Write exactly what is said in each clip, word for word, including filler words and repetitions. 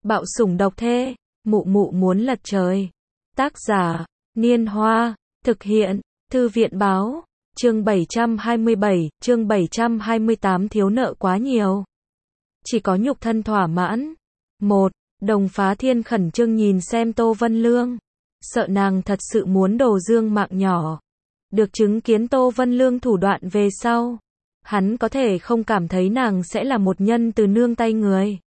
Bạo sủng độc thê, mụ mụ muốn lật trời. Tác giả, Niên Hoa, thực hiện, Thư viện báo, chương bảy trăm hai mươi bảy, chương bảy trăm hai mươi tám thiếu nợ quá nhiều. Chỉ có nhục thân thỏa mãn. một. Đồng Phá Thiên khẩn trương nhìn xem Tô Vân Lương. Sợ nàng thật sự muốn Đồ Dương mạng nhỏ. Được chứng kiến Tô Vân Lương thủ đoạn về sau. Hắn có thể không cảm thấy nàng sẽ là một nhân từ nương tay người.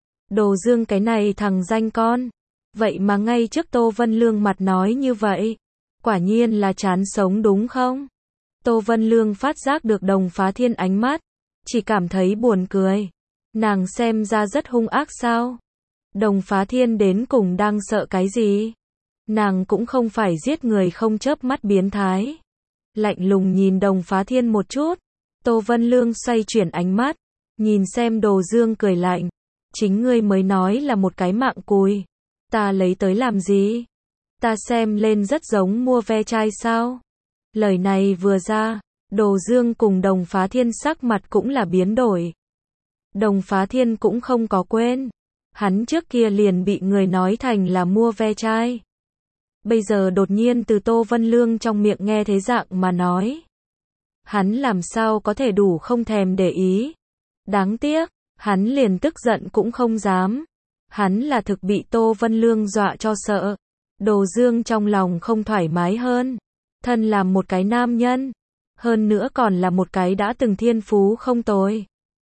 Đồ Dương cái này thằng danh con. Vậy mà ngay trước Tô Vân Lương mặt nói như vậy. Quả nhiên là chán sống đúng không? Tô Vân Lương phát giác được Đồng Phá Thiên ánh mắt. Chỉ cảm thấy buồn cười. Nàng xem ra rất hung ác sao? Đồng Phá Thiên đến cùng đang sợ cái gì? Nàng cũng không phải giết người không chớp mắt biến thái. Lạnh lùng nhìn Đồng Phá Thiên một chút. Tô Vân Lương xoay chuyển ánh mắt. Nhìn xem Đồ Dương cười lạnh. Chính ngươi mới nói là một cái mạng cùi. Ta lấy tới làm gì? Ta xem lên rất giống mua ve chai sao? Lời này vừa ra, Đồ Dương cùng Đồng Phá Thiên sắc mặt cũng là biến đổi. Đồng Phá Thiên cũng không có quên. Hắn trước kia liền bị người nói thành là mua ve chai. Bây giờ đột nhiên từ Tô Vân Lương trong miệng nghe thế dạng mà nói. Hắn làm sao có thể đủ không thèm để ý. Đáng tiếc, hắn liền tức giận cũng không dám. Hắn là thực bị Tô Vân Lương dọa cho sợ. Đồ Dương trong lòng không thoải mái hơn. Thân làm một cái nam nhân. Hơn nữa còn là một cái đã từng thiên phú không tồi.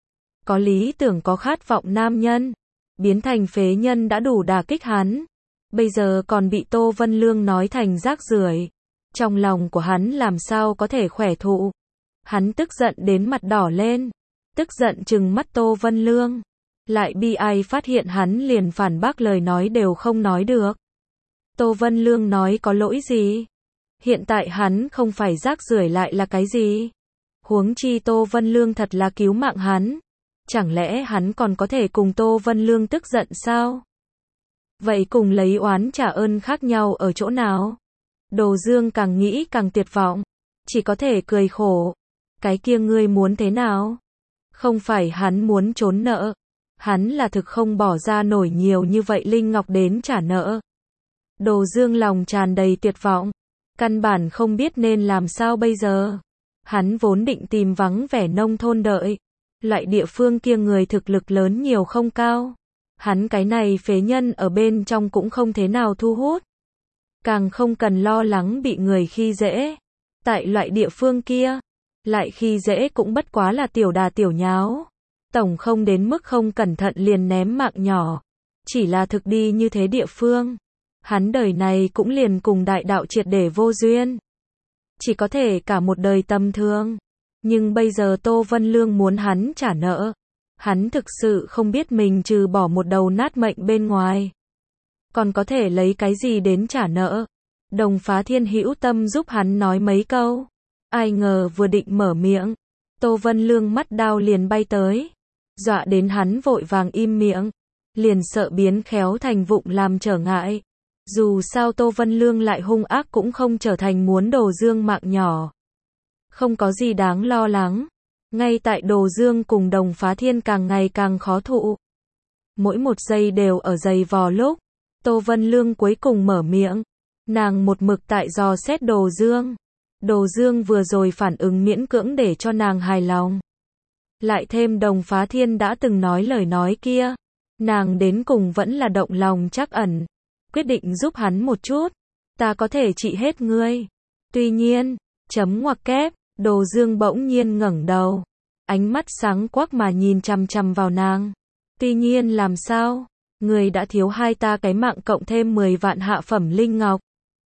Có lý tưởng có khát vọng nam nhân. Biến thành phế nhân đã đủ đả kích hắn. Bây giờ còn bị Tô Vân Lương nói thành rác rưởi. Trong lòng của hắn làm sao có thể khỏe thụ. Hắn tức giận đến mặt đỏ lên. Tức giận trừng mắt Tô Vân Lương. Lại bi ai phát hiện hắn liền phản bác lời nói đều không nói được. Tô Vân Lương nói có lỗi gì? Hiện tại hắn không phải rác rưởi lại là cái gì? Huống chi Tô Vân Lương thật là cứu mạng hắn. Chẳng lẽ hắn còn có thể cùng Tô Vân Lương tức giận sao? Vậy cùng lấy oán trả ơn khác nhau ở chỗ nào? Đồ Dương càng nghĩ càng tuyệt vọng. Chỉ có thể cười khổ. Cái kia ngươi muốn thế nào? Không phải hắn muốn trốn nợ. Hắn là thực không bỏ ra nổi nhiều như vậy linh ngọc đến trả nợ. Đồ Dương lòng tràn đầy tuyệt vọng. Căn bản không biết nên làm sao bây giờ. Hắn vốn định tìm vắng vẻ nông thôn đợi. Loại địa phương kia người thực lực lớn nhiều không cao. Hắn cái này phế nhân ở bên trong cũng không thế nào thu hút. Càng không cần lo lắng bị người khi dễ. Tại loại địa phương kia, lại khi dễ cũng bất quá là tiểu đà tiểu nháo. Tổng không đến mức không cẩn thận liền ném mạng nhỏ. Chỉ là thực đi như thế địa phương. Hắn đời này cũng liền cùng đại đạo triệt để vô duyên. Chỉ có thể cả một đời tầm thường. Nhưng bây giờ Tô Vân Lương muốn hắn trả nợ. Hắn thực sự không biết mình trừ bỏ một đầu nát mệnh bên ngoài. Còn có thể lấy cái gì đến trả nợ. Đồng Phá Thiên hữu tâm giúp hắn nói mấy câu. Ai ngờ vừa định mở miệng. Tô Vân Lương mắt đao liền bay tới. Dọa đến hắn vội vàng im miệng. Liền sợ biến khéo thành vụng làm trở ngại. Dù sao Tô Vân Lương lại hung ác cũng không trở thành muốn Đồ Dương mạng nhỏ. Không có gì đáng lo lắng. Ngay tại Đồ Dương cùng Đồng Phá Thiên càng ngày càng khó thụ. Mỗi một giây đều ở giày vò lúc. Tô Vân Lương cuối cùng mở miệng. Nàng một mực tại dò xét Đồ Dương. Đồ Dương vừa rồi phản ứng miễn cưỡng để cho nàng hài lòng. Lại thêm Đồng Phá Thiên đã từng nói lời nói kia. Nàng đến cùng vẫn là động lòng trắc ẩn. Quyết định giúp hắn một chút. Ta có thể trị hết ngươi. Tuy nhiên, chấm ngoặc kép, Đồ Dương bỗng nhiên ngẩng đầu. Ánh mắt sáng quắc mà nhìn chằm chằm vào nàng. Tuy nhiên làm sao? Ngươi đã thiếu hai ta cái mạng cộng thêm mười vạn hạ phẩm linh ngọc.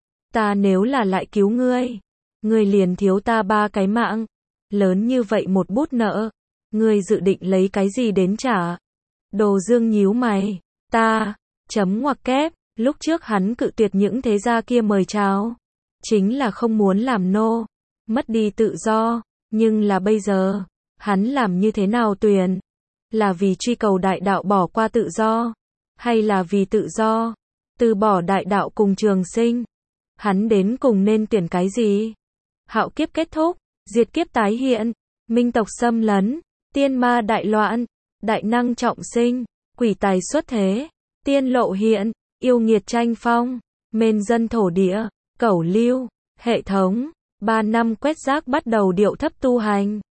Ta nếu là lại cứu ngươi. Ngươi liền thiếu ta ba cái mạng. Lớn như vậy một bút nợ. Ngươi dự định lấy cái gì đến trả? Đồ Dương nhíu mày. Ta, chấm ngoặc kép. Lúc trước hắn cự tuyệt những thế gia kia mời chào. Chính là không muốn làm nô. Mất đi tự do. Nhưng là bây giờ. Hắn làm như thế nào tuyển? Là vì truy cầu đại đạo bỏ qua tự do? Hay là vì tự do? Từ bỏ đại đạo cùng trường sinh? Hắn đến cùng nên tuyển cái gì? Hạo kiếp kết thúc. Diệt kiếp tái hiện. Minh tộc xâm lấn. Tiên ma đại loạn. Đại năng trọng sinh. Quỷ tài xuất thế. tiên lộ hiện, yêu nghiệt tranh phong, mên dân thổ địa, cẩu lưu, hệ thống, ba năm quét rác bắt đầu điệu thấp tu hành.